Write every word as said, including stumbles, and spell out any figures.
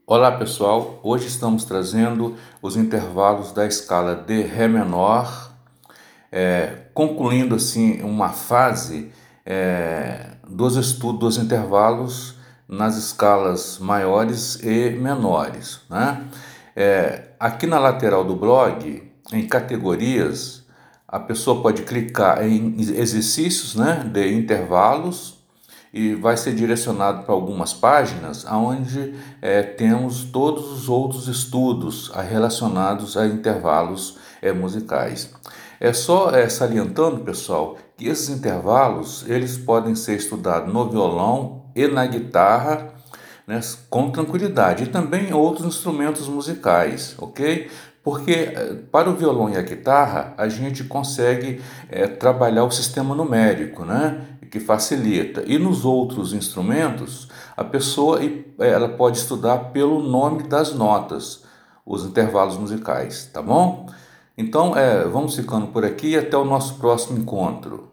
Olá pessoal, hoje estamos trazendo os intervalos da escala de Ré menor, é, concluindo assim uma fase é, dos estudos dos intervalos nas escalas maiores e menores, né? É, aqui na lateral do blog, em categorias, a pessoa pode clicar em exercícios, né, de intervalos e vai ser direcionado para algumas páginas onde é, temos todos os outros estudos relacionados a intervalos é, musicais. É só é, salientando, pessoal, que esses intervalos eles podem ser estudados no violão e na guitarra, né, com tranquilidade, e também em outros instrumentos musicais, ok? Porque para o violão e a guitarra a gente consegue é, trabalhar o sistema numérico, né? Que facilita. E nos outros instrumentos a pessoa ela pode estudar pelo nome das notas, os intervalos musicais, tá bom? Então é, vamos ficando por aqui e até o nosso próximo encontro.